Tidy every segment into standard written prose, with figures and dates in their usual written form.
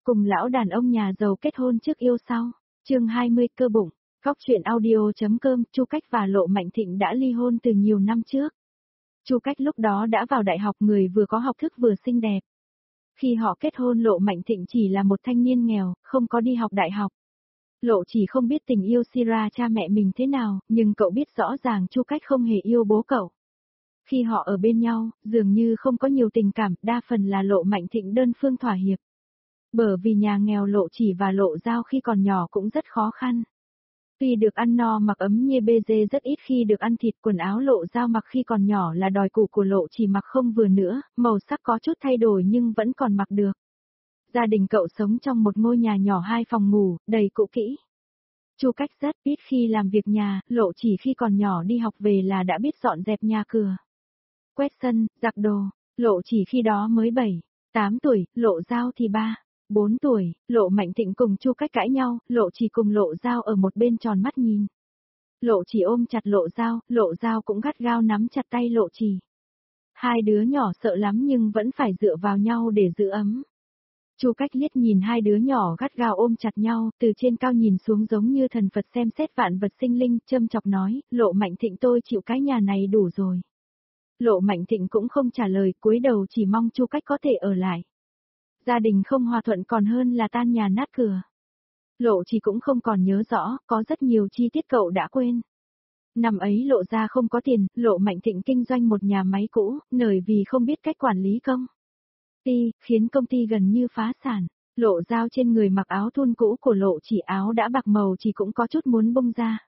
Cùng lão đàn ông nhà giàu kết hôn trước yêu sau. Chương 20 cơ bụng. Góc truyện audio.com. Chu Cách và Lộ Mạnh Thịnh đã ly hôn từ nhiều năm trước. Chu Cách lúc đó đã vào đại học, người vừa có học thức vừa xinh đẹp. Khi họ kết hôn, Lộ Mạnh Thịnh chỉ là một thanh niên nghèo, không có đi học đại học. Lộ chỉ không biết tình yêu Sira cha mẹ mình thế nào, nhưng cậu biết rõ ràng Chu Cách không hề yêu bố cậu. Khi họ ở bên nhau, dường như không có nhiều tình cảm, đa phần là Lộ Mạnh Thịnh đơn phương thỏa hiệp. Bởi vì nhà nghèo, Lộ Chỉ và Lộ Giao khi còn nhỏ cũng rất khó khăn. Tuy được ăn no mặc ấm, như bê dê rất ít khi được ăn thịt. Quần áo Lộ Giao mặc khi còn nhỏ là đòi cũ của Lộ Chỉ mặc không vừa nữa, màu sắc có chút thay đổi nhưng vẫn còn mặc được. Gia đình cậu sống trong một ngôi nhà nhỏ 2 phòng ngủ, đầy cũ kỹ. Chu Cách rất ít khi làm việc nhà, Lộ Chỉ khi còn nhỏ đi học về là đã biết dọn dẹp nhà cửa, quét sân, giặt đồ. Lộ Chỉ khi đó mới 7, 8 tuổi, Lộ Giao thì 3, 4 tuổi. Lộ Mạnh Thịnh cùng Chu Cách cãi nhau, Lộ Chỉ cùng Lộ Giao ở một bên tròn mắt nhìn. Lộ Chỉ ôm chặt Lộ Giao cũng gắt gao nắm chặt tay Lộ Chỉ. Hai đứa nhỏ sợ lắm nhưng vẫn phải dựa vào nhau để giữ ấm. Chu Cách liếc nhìn hai đứa nhỏ gắt gao ôm chặt nhau, từ trên cao nhìn xuống giống như thần Phật xem xét vạn vật sinh linh, châm chọc nói, Lộ Mạnh Thịnh tôi chịu cái nhà này đủ rồi. Lộ Mạnh Thịnh cũng không trả lời, cúi đầu chỉ mong Chu Cách có thể ở lại. Gia đình không hòa thuận còn hơn là tan nhà nát cửa. Lộ Chỉ cũng không còn nhớ rõ, có rất nhiều chi tiết cậu đã quên. Năm ấy Lộ gia không có tiền, Lộ Mạnh Thịnh kinh doanh một nhà máy cũ, bởi vì không biết cách quản lý công ty, khiến công ty gần như phá sản. Lộ Giao trên người mặc áo thun cũ của Lộ Chỉ, áo đã bạc màu chỉ cũng có chút muốn bung ra.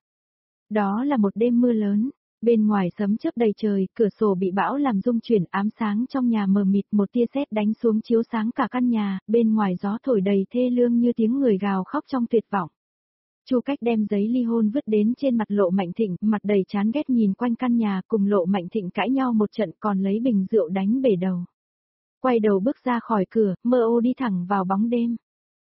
Đó là một đêm mưa lớn. Bên ngoài sấm chớp đầy trời, cửa sổ bị bão làm rung chuyển, ám sáng trong nhà mờ mịt, một tia sét đánh xuống chiếu sáng cả căn nhà, bên ngoài gió thổi đầy thê lương như tiếng người gào khóc trong tuyệt vọng. Chu Cách đem giấy ly hôn vứt đến trên mặt Lộ Mạnh Thịnh, mặt đầy chán ghét nhìn quanh căn nhà, cùng Lộ Mạnh Thịnh cãi nhau một trận còn lấy bình rượu đánh bể đầu. Quay đầu bước ra khỏi cửa, mơ ô đi thẳng vào bóng đêm.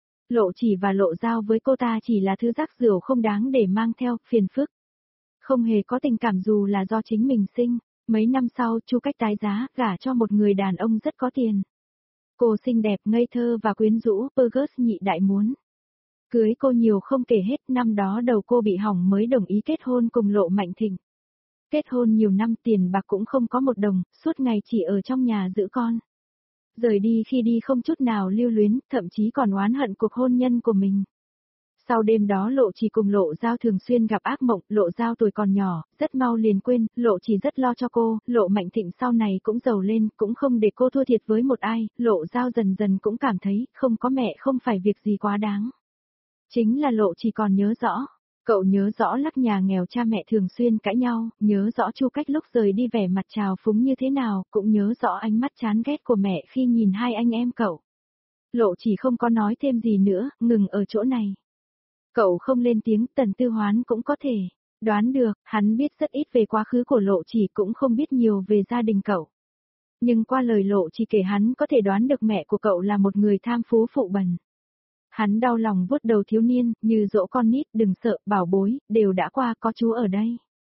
Lộ Chỉ và Lộ Giao với cô ta chỉ là thứ rác rưởi không đáng để mang theo, phiền phức. Không hề có tình cảm dù là do chính mình sinh. Mấy năm sau, Chu Cách tái giá, gả cho một người đàn ông rất có tiền. Cô xinh đẹp, ngây thơ và quyến rũ, Burgess nhị đại muốn cưới cô nhiều không kể hết. Năm đó đầu cô bị hỏng mới đồng ý kết hôn cùng Lộ Mạnh Thịnh. Kết hôn nhiều năm, tiền bạc cũng không có một đồng, suốt ngày chỉ ở trong nhà giữ con. Rời đi khi đi không chút nào lưu luyến, thậm chí còn oán hận cuộc hôn nhân của mình. Sau đêm đó Lộ Chỉ cùng Lộ Giao thường xuyên gặp ác mộng. Lộ Giao tuổi còn nhỏ, rất mau liền quên, Lộ Chỉ rất lo cho cô. Lộ Mạnh Thịnh sau này cũng giàu lên, cũng không để cô thua thiệt với một ai. Lộ Giao dần dần cũng cảm thấy, không có mẹ không phải việc gì quá đáng. Chính là Lộ Chỉ còn nhớ rõ. Cậu nhớ rõ lắc nhà nghèo cha mẹ thường xuyên cãi nhau, nhớ rõ Chu Cách lúc rời đi vẻ mặt trào phúng như thế nào, cũng nhớ rõ ánh mắt chán ghét của mẹ khi nhìn hai anh em cậu. Lộ Chỉ không có nói thêm gì nữa, ngừng ở chỗ này. Cậu không lên tiếng, Tần Tư Hoán cũng có thể đoán được, hắn biết rất ít về quá khứ của Lộ Chỉ, cũng không biết nhiều về gia đình cậu. Nhưng qua lời Lộ Chỉ kể, hắn có thể đoán được mẹ của cậu là một người tham phú phụ bần. Hắn đau lòng vuốt đầu thiếu niên, như dỗ con nít, đừng sợ, bảo bối, đều đã qua, có chú ở đây.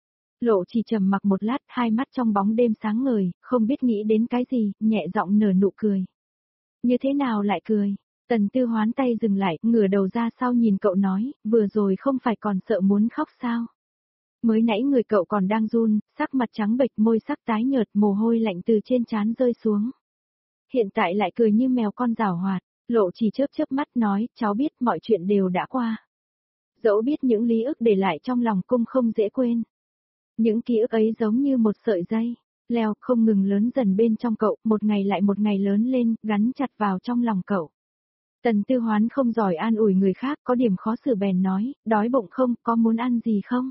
Lộ Chỉ trầm mặc một lát, hai mắt trong bóng đêm sáng ngời, không biết nghĩ đến cái gì, nhẹ giọng nở nụ cười. Như thế nào lại cười? Tần Tư Hoán tay dừng lại, ngửa đầu ra sau nhìn cậu nói, vừa rồi không phải còn sợ muốn khóc sao? Mới nãy người cậu còn đang run, sắc mặt trắng bệch, môi sắc tái nhợt, mồ hôi lạnh từ trên trán rơi xuống. Hiện tại lại cười như mèo con giảo hoạt. Lộ Chỉ chớp chớp mắt nói, cháu biết mọi chuyện đều đã qua. Dẫu biết những lý ức để lại trong lòng cung không dễ quên. Những ký ức ấy giống như một sợi dây, leo không ngừng lớn dần bên trong cậu, một ngày lại một ngày lớn lên, gắn chặt vào trong lòng cậu. Tần Tư Hoán không giỏi an ủi người khác, có điểm khó xử bèn nói, đói bụng không, có muốn ăn gì không?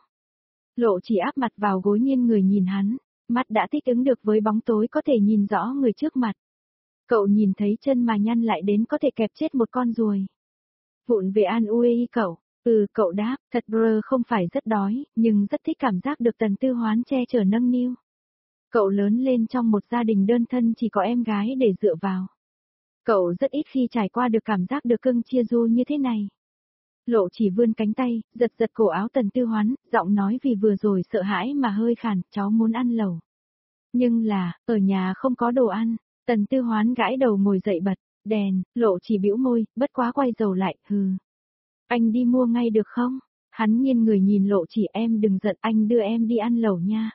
Lộ Chỉ áp mặt vào gối nghiêng người nhìn hắn, mắt đã thích ứng được với bóng tối, có thể nhìn rõ người trước mặt. Cậu nhìn thấy chân mà nhăn lại đến có thể kẹp chết một con ruồi. Vụn về an ui cậu, cậu đáp, thật bơ không phải rất đói, nhưng rất thích cảm giác được Tần Tư Hoán che chở nâng niu. Cậu lớn lên trong một gia đình đơn thân chỉ có em gái để dựa vào. Cậu rất ít khi trải qua được cảm giác được cưng chia ru như thế này. Lộ Chỉ vươn cánh tay, giật giật cổ áo Tần Tư Hoán, giọng nói vì vừa rồi sợ hãi mà hơi khàn, cháu muốn ăn lẩu. Nhưng là, ở nhà không có đồ ăn. Tần Tư Hoán gãi đầu ngồi dậy bật, Đèn, Lộ Chỉ bĩu môi, bất quá quay đầu lại, hừ. Anh đi mua ngay được không? Hắn nghiêng người nhìn Lộ Chỉ, em đừng giận, anh đưa em đi ăn lẩu nha.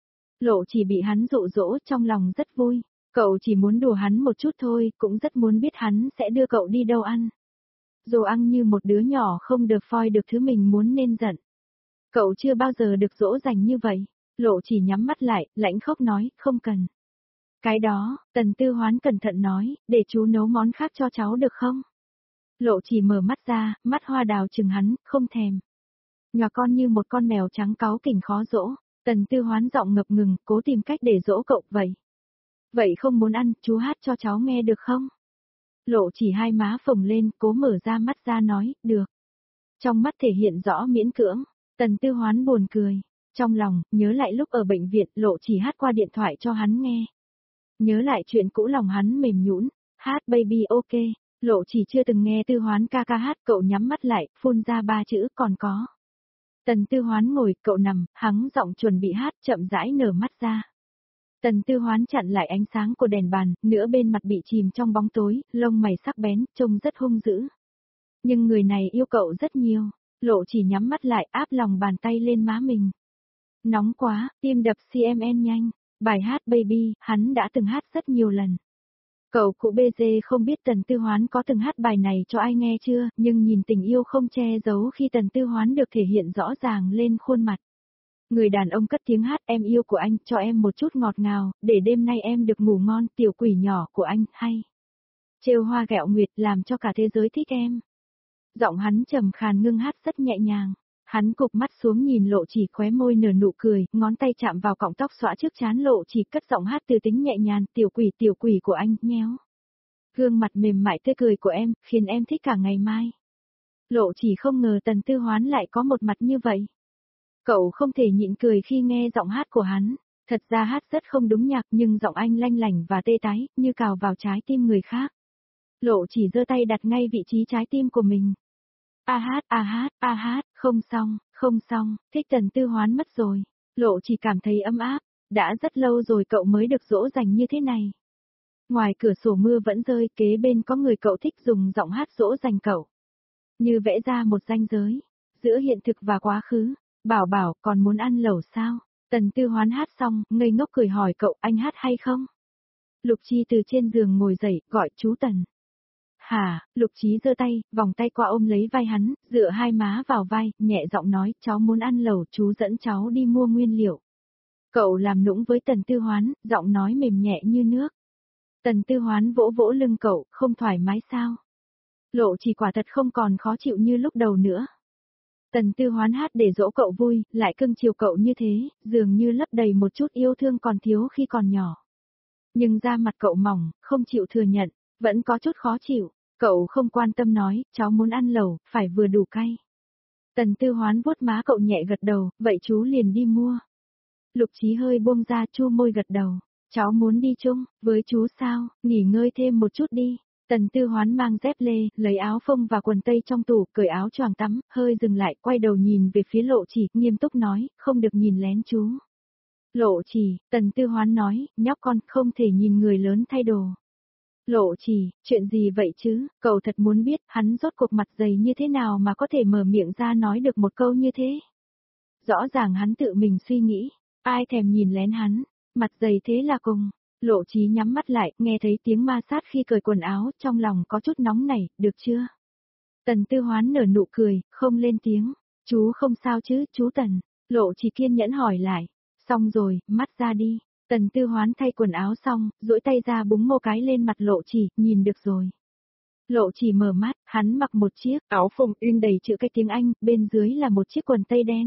Lộ Chỉ bị hắn dụ dỗ, trong lòng rất vui. Cậu chỉ muốn đùa hắn một chút thôi, cũng rất muốn biết hắn sẽ đưa cậu đi đâu ăn. Dù ăn như một đứa nhỏ không được phoi được thứ mình muốn nên giận. Cậu chưa bao giờ được dỗ dành như vậy. Lộ Chỉ nhắm mắt lại, lãnh khốc nói, không cần. Cái đó, Tần Tư Hoán cẩn thận nói, để chú nấu món khác cho cháu được không? Lộ Chỉ mở mắt ra, mắt hoa đào chừng hắn, không thèm. Nhỏ con như một con mèo trắng cáu kỉnh khó dỗ. Tần Tư Hoán giọng ngập ngừng, cố tìm cách để dỗ cậu vậy. Vậy không muốn ăn, chú hát cho cháu nghe được không? Lộ Chỉ hai má phồng lên, cố mở ra mắt ra nói, được. Trong mắt thể hiện rõ miễn cưỡng, Tần Tư Hoán buồn cười. Trong lòng, nhớ lại lúc ở bệnh viện, Lộ Chỉ hát qua điện thoại cho hắn nghe. Nhớ lại chuyện cũ lòng hắn mềm nhũn, hát baby ok. Lộ Chỉ chưa từng nghe Tư Hoán ca ca hát, cậu nhắm mắt lại, phun ra ba chữ, còn có. Tần Tư Hoán ngồi, cậu nằm, hắng giọng chuẩn bị hát, chậm rãi nở mắt ra. Tần Tư Hoán chặn lại ánh sáng của đèn bàn, nửa bên mặt bị chìm trong bóng tối, lông mày sắc bén, trông rất hung dữ. Nhưng người này yêu cậu rất nhiều. Lộ Chỉ nhắm mắt lại, áp lòng bàn tay lên má mình. Nóng quá, tim đập cmn nhanh. Bài hát Baby, hắn đã từng hát rất nhiều lần. Cậu cụ BG không biết Tần Tư Hoán có từng hát bài này cho ai nghe chưa, nhưng nhìn tình yêu không che giấu khi Tần Tư Hoán được thể hiện rõ ràng lên khuôn mặt. Người đàn ông cất tiếng hát, em yêu của anh, cho em một chút ngọt ngào, để đêm nay em được ngủ ngon, tiểu quỷ nhỏ của anh, hay. Trêu hoa ghẹo nguyệt làm cho cả thế giới thích em. Giọng hắn trầm khàn ngưng hát rất nhẹ nhàng. Hắn cụp mắt xuống nhìn Lộ Chỉ, khóe môi nở nụ cười, ngón tay chạm vào cọng tóc xõa trước trán Lộ Chỉ, cất giọng hát từ tính nhẹ nhàng, tiểu quỷ của anh, nhéo. Gương mặt mềm mại tươi cười của em, khiến em thích cả ngày mai. Lộ Chỉ không ngờ Tần Tư Hoán lại có một mặt như vậy. Cậu không thể nhịn cười khi nghe giọng hát của hắn. Thật ra hát rất không đúng nhạc, nhưng giọng anh lanh lảnh và tê tái, như cào vào trái tim người khác. Lộ Chỉ giơ tay đặt ngay vị trí trái tim của mình. A hát, không xong, thích Tần Tư Hoán mất rồi. Lộ Chỉ cảm thấy ấm áp, đã rất lâu rồi cậu mới được dỗ dành như thế này. Ngoài cửa sổ mưa vẫn rơi, kế bên có người cậu thích dùng giọng hát dỗ dành cậu. Như vẽ ra một ranh giới, giữa hiện thực và quá khứ. Bảo bảo, còn muốn ăn lẩu sao? Tần Tư Hoán hát xong, ngây ngốc cười hỏi cậu, anh hát hay không? Lục Chi từ trên giường ngồi dậy, gọi chú Tần. Hả, Lục Chí giơ tay, vòng tay qua ôm lấy vai hắn, dựa hai má vào vai, nhẹ giọng nói, cháu muốn ăn lẩu, chú dẫn cháu đi mua nguyên liệu. Cậu làm nũng với Tần Tư Hoán, giọng nói mềm nhẹ như nước. Tần Tư Hoán vỗ vỗ lưng cậu, không thoải mái sao? Lộ Chỉ quả thật không còn khó chịu như lúc đầu nữa. Tần Tư Hoán hát để dỗ cậu vui, lại cưng chiều cậu như thế, dường như lấp đầy một chút yêu thương còn thiếu khi còn nhỏ. Nhưng da mặt cậu mỏng, không chịu thừa nhận, vẫn có chút khó chịu. Cậu không quan tâm nói, cháu muốn ăn lẩu, phải vừa đủ cay. Tần Tư Hoán vuốt má cậu nhẹ gật đầu, vậy chú liền đi mua. Lục Chí hơi buông ra chu môi gật đầu. Cháu muốn đi chung, với chú sao, nghỉ ngơi thêm một chút đi. Tần Tư Hoán mang dép lê, lấy áo phông và quần tây trong tủ, cởi áo choàng tắm, hơi dừng lại, quay đầu nhìn về phía Lộ Chỉ, nghiêm túc nói, không được nhìn lén chú. Lộ Chỉ, Tần Tư Hoán nói, nhóc con, không thể nhìn người lớn thay đồ. Lộ Chỉ, chuyện gì vậy chứ, cậu thật muốn biết, hắn rốt cuộc mặt dày như thế nào mà có thể mở miệng ra nói được một câu như thế. Rõ ràng hắn tự mình suy nghĩ, ai thèm nhìn lén hắn, mặt dày thế là cùng. Lộ Chí nhắm mắt lại, nghe thấy tiếng ma sát khi cởi quần áo, trong lòng có chút nóng nảy, được chưa? Tần Tư Hoán nở nụ cười, không lên tiếng. Chú không sao chứ, chú Tần? Lộ Chí kiên nhẫn hỏi lại. Xong rồi, mắt ra đi. Tần Tư Hoán thay quần áo xong, duỗi tay ra búng một cái lên mặt Lộ Chỉ, nhìn được rồi. Lộ Chỉ mở mắt, hắn mặc một chiếc áo phông in đầy chữ cái tiếng Anh, bên dưới là một chiếc quần tây đen.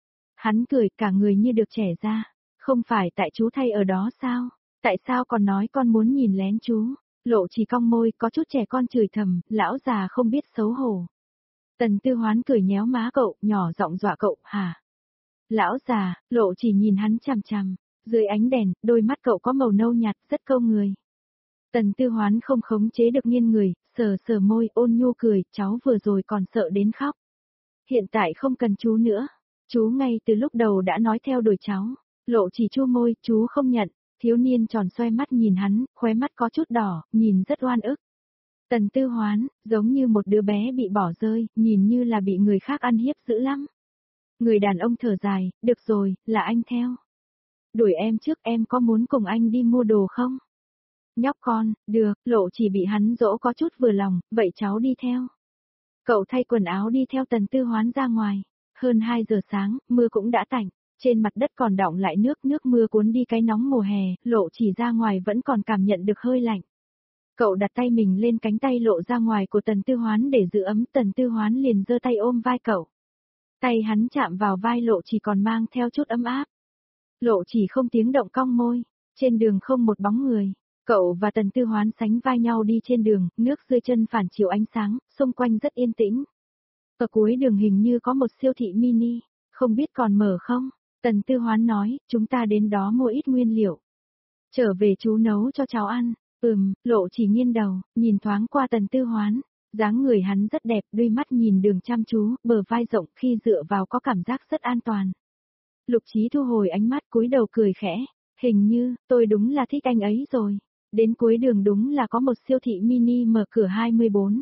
Hắn cười, cả người như được trẻ ra. Không phải tại chú thay ở đó sao? Tại sao còn nói con muốn nhìn lén chú? Lộ Chỉ cong môi, có chút trẻ con chửi thầm, lão già không biết xấu hổ. Tần Tư Hoán cười nhéo má cậu, nhỏ giọng dọa cậu, hả? Lão già, Lộ Chỉ nhìn hắn chằm chằm. Dưới ánh đèn, đôi mắt cậu có màu nâu nhạt, rất câu người. Tần Tư Hoán không khống chế được nghiêng người, sờ sờ môi, ôn nhu cười, cháu vừa rồi còn sợ đến khóc. Hiện tại không cần chú nữa. Chú ngay từ lúc đầu đã nói theo đuổi cháu. Lộ Chỉ chu môi, chú không nhận. Thiếu niên tròn xoe mắt nhìn hắn, khóe mắt có chút đỏ, nhìn rất oan ức. Tần Tư Hoán, giống như một đứa bé bị bỏ rơi, nhìn như là bị người khác ăn hiếp dữ lắm. Người đàn ông thở dài, được rồi, là anh theo. Đuổi em trước, em có muốn cùng anh đi mua đồ không? Nhóc con, được, Lộ chỉ bị hắn dỗ có chút vừa lòng, vậy cháu đi theo. Cậu thay quần áo đi theo Tần Tư Hoán ra ngoài. Hơn 2 giờ sáng, mưa cũng đã tạnh. Trên mặt đất còn đọng lại nước mưa cuốn đi cái nóng mùa hè, Lộ chỉ ra ngoài vẫn còn cảm nhận được hơi lạnh. Cậu đặt tay mình lên cánh tay lộ ra ngoài của Tần Tư Hoán để giữ ấm, Tần Tư Hoán liền giơ tay ôm vai cậu. Tay hắn chạm vào vai Lộ chỉ còn mang theo chút ấm áp. Lộ chỉ không tiếng động cong môi, trên đường không một bóng người. Cậu và Tần Tư Hoán sánh vai nhau đi trên đường, nước dưới chân phản chiếu ánh sáng, xung quanh rất yên tĩnh. Ở cuối đường hình như có một siêu thị mini, không biết còn mở không? Tần Tư Hoán nói, chúng ta đến đó mua ít nguyên liệu. Trở về chú nấu cho cháu ăn. Lộ chỉ nghiêng đầu, nhìn thoáng qua Tần Tư Hoán. Dáng người hắn rất đẹp, đôi mắt nhìn đường chăm chú, bờ vai rộng khi dựa vào có cảm giác rất an toàn. Lục Chí thu hồi ánh mắt cúi đầu cười khẽ. Hình như, tôi đúng là thích anh ấy rồi. Đến cuối đường đúng là có một siêu thị mini mở cửa 24.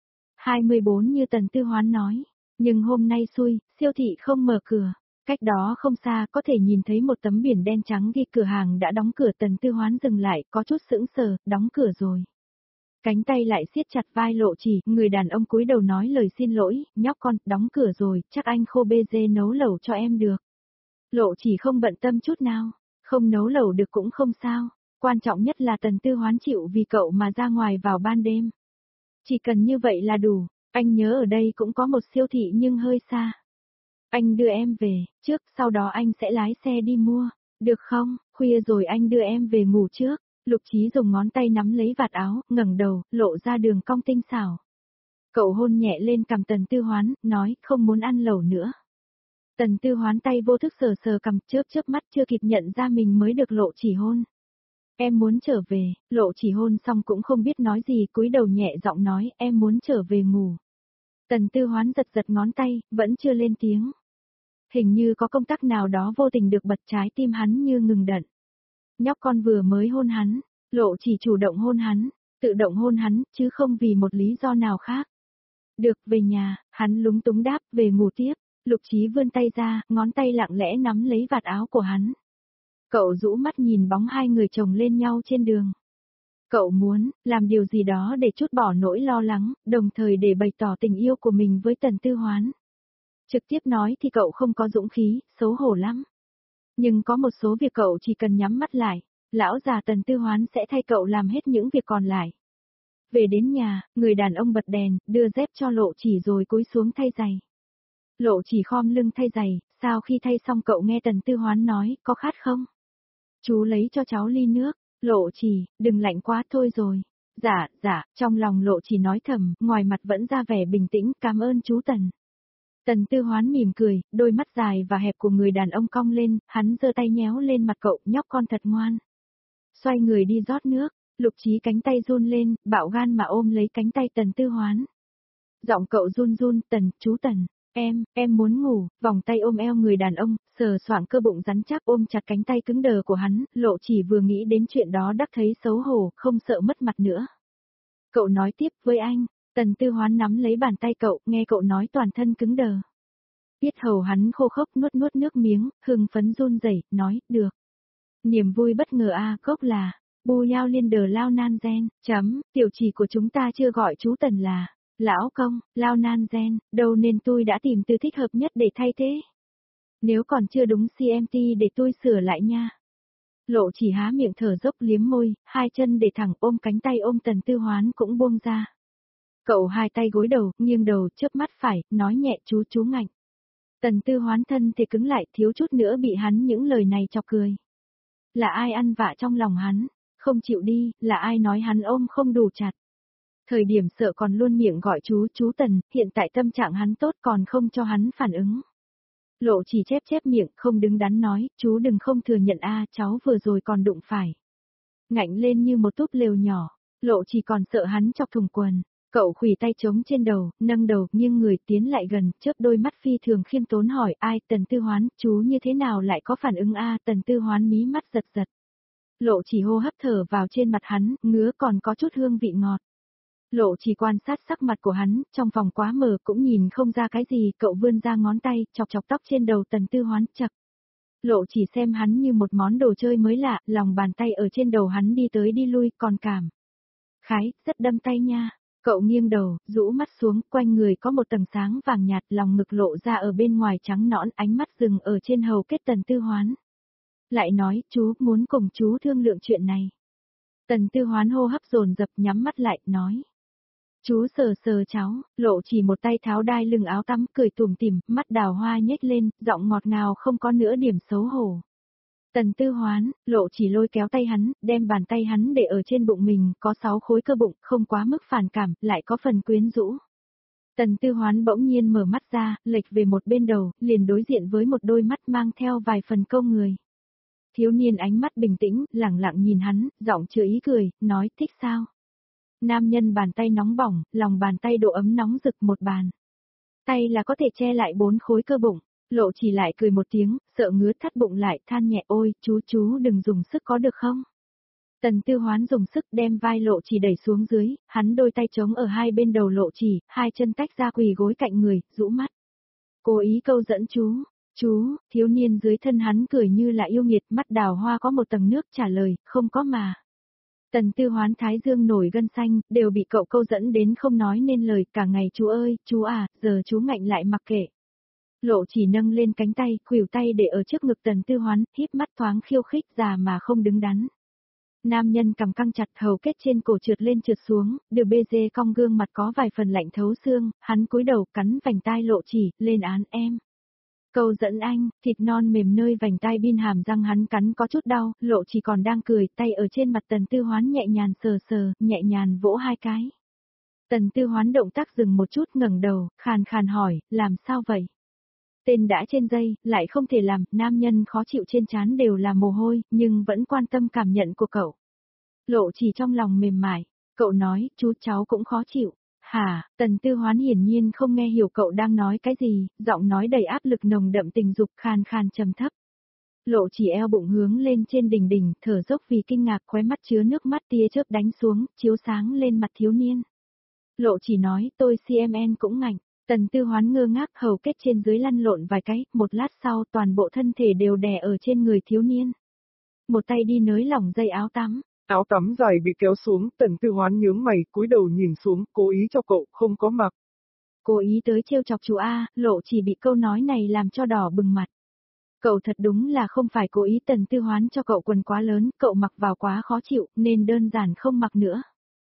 24 như Tần Tư Hoán nói. Nhưng hôm nay xui, siêu thị không mở cửa. Cách đó không xa có thể nhìn thấy một tấm biển đen trắng ghi cửa hàng đã đóng cửa. Tần Tư Hoán dừng lại, có chút sững sờ, đóng cửa rồi. Cánh tay lại siết chặt vai Lộ chỉ, người đàn ông cúi đầu nói lời xin lỗi, nhóc con, đóng cửa rồi, chắc anh khô bê dê nấu lẩu cho em được. Lộ chỉ không bận tâm chút nào, không nấu lẩu được cũng không sao, quan trọng nhất là Tần Tư Hoán chịu vì cậu mà ra ngoài vào ban đêm. Chỉ cần như vậy là đủ, anh nhớ ở đây cũng có một siêu thị nhưng hơi xa. Anh đưa em về, trước, sau đó anh sẽ lái xe đi mua, được không, khuya rồi anh đưa em về ngủ trước. Lục Chí dùng ngón tay nắm lấy vạt áo, ngẩng đầu, lộ ra đường cong tinh xảo. Cậu hôn nhẹ lên cằm Tần Tư Hoán, nói, không muốn ăn lẩu nữa. Tần Tư Hoán tay vô thức sờ sờ cằm, chớp mắt chưa kịp nhận ra mình mới được Lộ chỉ hôn. Em muốn trở về, Lộ chỉ hôn xong cũng không biết nói gì, cúi đầu nhẹ giọng nói, em muốn trở về ngủ. Tần Tư Hoán giật ngón tay, vẫn chưa lên tiếng. Hình như có công tắc nào đó vô tình được bật, trái tim hắn như ngừng đập. Nhóc con vừa mới hôn hắn, Lộ chỉ chủ động hôn hắn, tự động hôn hắn, chứ không vì một lý do nào khác. Được, về nhà, hắn lúng túng đáp, về ngủ tiếp. Lục Chí vươn tay ra, ngón tay lặng lẽ nắm lấy vạt áo của hắn. Cậu rũ mắt nhìn bóng hai người chồng lên nhau trên đường. Cậu muốn làm điều gì đó để trút bỏ nỗi lo lắng, đồng thời để bày tỏ tình yêu của mình với Tần Tư Hoán. Trực tiếp nói thì cậu không có dũng khí, xấu hổ lắm. Nhưng có một số việc cậu chỉ cần nhắm mắt lại, lão già Tần Tư Hoán sẽ thay cậu làm hết những việc còn lại. Về đến nhà, người đàn ông bật đèn, đưa dép cho Lộ chỉ rồi cúi xuống thay giày. Lộ chỉ khom lưng thay giày, sau khi thay xong cậu nghe Tần Tư Hoán nói, có khát không? Chú lấy cho cháu ly nước. Lộ chỉ, đừng lạnh quá thôi rồi. Dạ, trong lòng Lộ chỉ nói thầm, ngoài mặt vẫn ra vẻ bình tĩnh, cảm ơn chú Tần. Tần Tư Hoán mỉm cười, đôi mắt dài và hẹp của người đàn ông cong lên, hắn giơ tay nhéo lên mặt cậu, nhóc con thật ngoan. Xoay người đi rót nước, Lục Chí cánh tay run lên, bạo gan mà ôm lấy cánh tay Tần Tư Hoán. Giọng cậu run, chú Tần, em muốn ngủ, vòng tay ôm eo người đàn ông, sờ soạng cơ bụng rắn chắc ôm chặt cánh tay cứng đờ của hắn, Lộ chỉ vừa nghĩ đến chuyện đó đắc thấy xấu hổ, không sợ mất mặt nữa. Cậu nói tiếp với anh, Tần Tư Hoán nắm lấy bàn tay cậu, nghe cậu nói toàn thân cứng đờ. Biết hầu hắn khô khốc nuốt nước miếng, hưng phấn run rẩy, nói, được. Niềm vui bất ngờ gốc là, bu yao liên đờ lao nan gen, tiểu chỉ của chúng ta chưa gọi chú Tần là, lão công, lao nan gen, đâu nên tôi đã tìm từ thích hợp nhất để thay thế. Nếu còn chưa đúng CMT để tôi sửa lại nha. Lộ chỉ há miệng thở dốc liếm môi, hai chân để thẳng ôm cánh tay ôm Tần Tư Hoán cũng buông ra. Cậu hai tay gối đầu, nghiêng đầu, chớp mắt phải, nói nhẹ chú ngạnh. Tần Tư Hoán thân thì cứng lại, thiếu chút nữa bị hắn những lời này chọc cười. Là ai ăn vạ trong lòng hắn, không chịu đi, là ai nói hắn ôm không đủ chặt. Thời điểm sợ còn luôn miệng gọi chú Tần, hiện tại tâm trạng hắn tốt còn không cho hắn phản ứng. Lộ chỉ chép miệng, không đứng đắn nói, chú đừng không thừa nhận cháu vừa rồi còn đụng phải. Ngạnh lên như một túp lều nhỏ, Lộ chỉ còn sợ hắn chọc thùng quần. Cậu khuỷu tay trống trên đầu, nâng đầu, nghiêng người tiến lại gần, chớp đôi mắt phi thường khiêm tốn hỏi, ai, Tần Tư Hoán, chú như thế nào lại có phản ứng Tần Tư Hoán mí mắt giật. Lộ chỉ hô hấp thở vào trên mặt hắn, ngứa còn có chút hương vị ngọt. Lộ chỉ quan sát sắc mặt của hắn, trong phòng quá mờ cũng nhìn không ra cái gì, cậu vươn ra ngón tay, chọc chọc tóc trên đầu Tần Tư Hoán, chậc. Lộ chỉ xem hắn như một món đồ chơi mới lạ, lòng bàn tay ở trên đầu hắn đi tới đi lui, còn cảm khái, rất đâm tay nha. Cậu nghiêng đầu, rũ mắt xuống, quanh người có một tầng sáng vàng nhạt, lòng ngực lộ ra ở bên ngoài trắng nõn, ánh mắt dừng ở trên hầu kết Tần Tư Hoán. Lại nói, chú muốn cùng chú thương lượng chuyện này. Tần Tư Hoán hô hấp dồn dập, nhắm mắt lại, nói. Chú sờ sờ cháu, Lộ chỉ một tay tháo đai lưng áo tắm, cười tủm tỉm, mắt đào hoa nhếch lên, giọng ngọt ngào không có nửa điểm xấu hổ. Tần Tư Hoán, Lộ chỉ lôi kéo tay hắn, đem bàn tay hắn để ở trên bụng mình, có 6 khối cơ bụng, không quá mức phản cảm, lại có phần quyến rũ. Tần Tư Hoán bỗng nhiên mở mắt ra, lệch về một bên đầu, liền đối diện với một đôi mắt mang theo vài phần câu người. Thiếu niên ánh mắt bình tĩnh, lẳng lặng nhìn hắn, giọng chứa ý cười, nói thích sao? Nam nhân bàn tay nóng bỏng, lòng bàn tay độ ấm nóng rực một bàn. Tay là có thể che lại 4 khối cơ bụng. Lộ chỉ lại cười một tiếng, sợ ngứa thắt bụng lại, than nhẹ ôi, chú đừng dùng sức có được không? Tần Tư Hoán dùng sức đem vai Lộ chỉ đẩy xuống dưới, hắn đôi tay trống ở hai bên đầu Lộ chỉ, hai chân tách ra quỳ gối cạnh người, rũ mắt. Cố ý câu dẫn chú, thiếu niên dưới thân hắn cười như là yêu nghiệt, mắt đào hoa có một tầng nước, trả lời, không có mà. Tần Tư Hoán thái dương nổi gân xanh, đều bị cậu câu dẫn đến không nói nên lời, cả ngày chú ơi, chú à, giờ chú ngạnh lại mặc kệ. Lộ chỉ nâng lên cánh tay, khuỷu tay để ở trước ngực Tần Tư Hoán, híp mắt thoáng khiêu khích, già mà không đứng đắn. Nam nhân cầm căng chặt, hầu kết trên cổ trượt lên trượt xuống, đều bê dê cong, gương mặt có vài phần lạnh thấu xương, hắn cúi đầu cắn vành tai Lộ chỉ, lên án em. Câu dẫn anh, thịt non mềm nơi vành tai bin hàm răng hắn cắn có chút đau, Lộ chỉ còn đang cười, tay ở trên mặt Tần Tư Hoán nhẹ nhàng sờ sờ, nhẹ nhàng vỗ hai cái. Tần Tư Hoán động tác dừng một chút, ngẩng đầu, khàn khàn hỏi, làm sao vậy? Tên đã trên dây, lại không thể làm, nam nhân khó chịu trên trán đều là mồ hôi, nhưng vẫn quan tâm cảm nhận của cậu. Lộ chỉ trong lòng mềm mại, cậu nói, chú cháu cũng khó chịu. Hả, Tần Tư Hoán hiển nhiên không nghe hiểu cậu đang nói cái gì, giọng nói đầy áp lực nồng đậm tình dục, khàn khàn trầm thấp. Lộ chỉ eo bụng hướng lên trên đỉnh đỉnh, thở dốc vì kinh ngạc, khóe mắt chứa nước mắt, tia chớp đánh xuống, chiếu sáng lên mặt thiếu niên. Lộ chỉ nói, tôi CMN cũng ngạnh. Tần Tư Hoán ngơ ngác, hầu kết trên dưới lăn lộn vài cái, một lát sau toàn bộ thân thể đều đè ở trên người thiếu niên. Một tay đi nới lỏng dây áo tắm. Áo tắm dài bị kéo xuống, Tần Tư Hoán nhướng mày, cúi đầu nhìn xuống, cố ý cho cậu không có mặc. Cố ý tới trêu chọc chú A, Lộ chỉ bị câu nói này làm cho đỏ bừng mặt. Cậu thật đúng là không phải cố ý, Tần Tư Hoán cho cậu quần quá lớn, cậu mặc vào quá khó chịu, nên đơn giản không mặc nữa.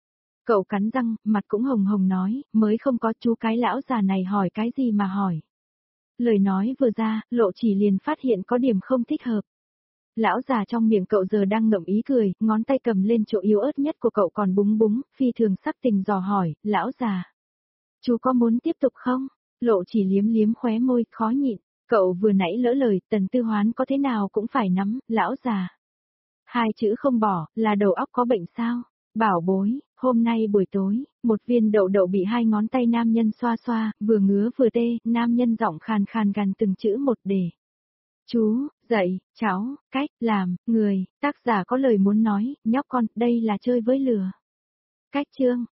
Cậu cắn răng, mặt cũng hồng hồng nói, mới không có, chú cái lão già này hỏi cái gì mà hỏi. Lời nói vừa ra, Lộ chỉ liền phát hiện có điểm không thích hợp. Lão già trong miệng cậu giờ đang ngậm ý cười, ngón tay cầm lên chỗ yếu ớt nhất của cậu còn búng búng, phi thường sắc tình dò hỏi, lão già. Chú có muốn tiếp tục không? Lộ chỉ liếm liếm khóe môi, khó nhịn. Cậu vừa nãy lỡ lời, Tần Tư Hoán có thế nào cũng phải nắm, lão già. Hai chữ không bỏ, là đầu óc có bệnh sao? Bảo bối, hôm nay buổi tối, một viên đậu đậu bị hai ngón tay nam nhân xoa xoa, vừa ngứa vừa tê, nam nhân giọng khàn khàn gằn từng chữ một đề. Chú, dạy, cháu, cách, làm, người, tác giả có lời muốn nói, nhóc con, đây là chơi với lửa. Cách chương.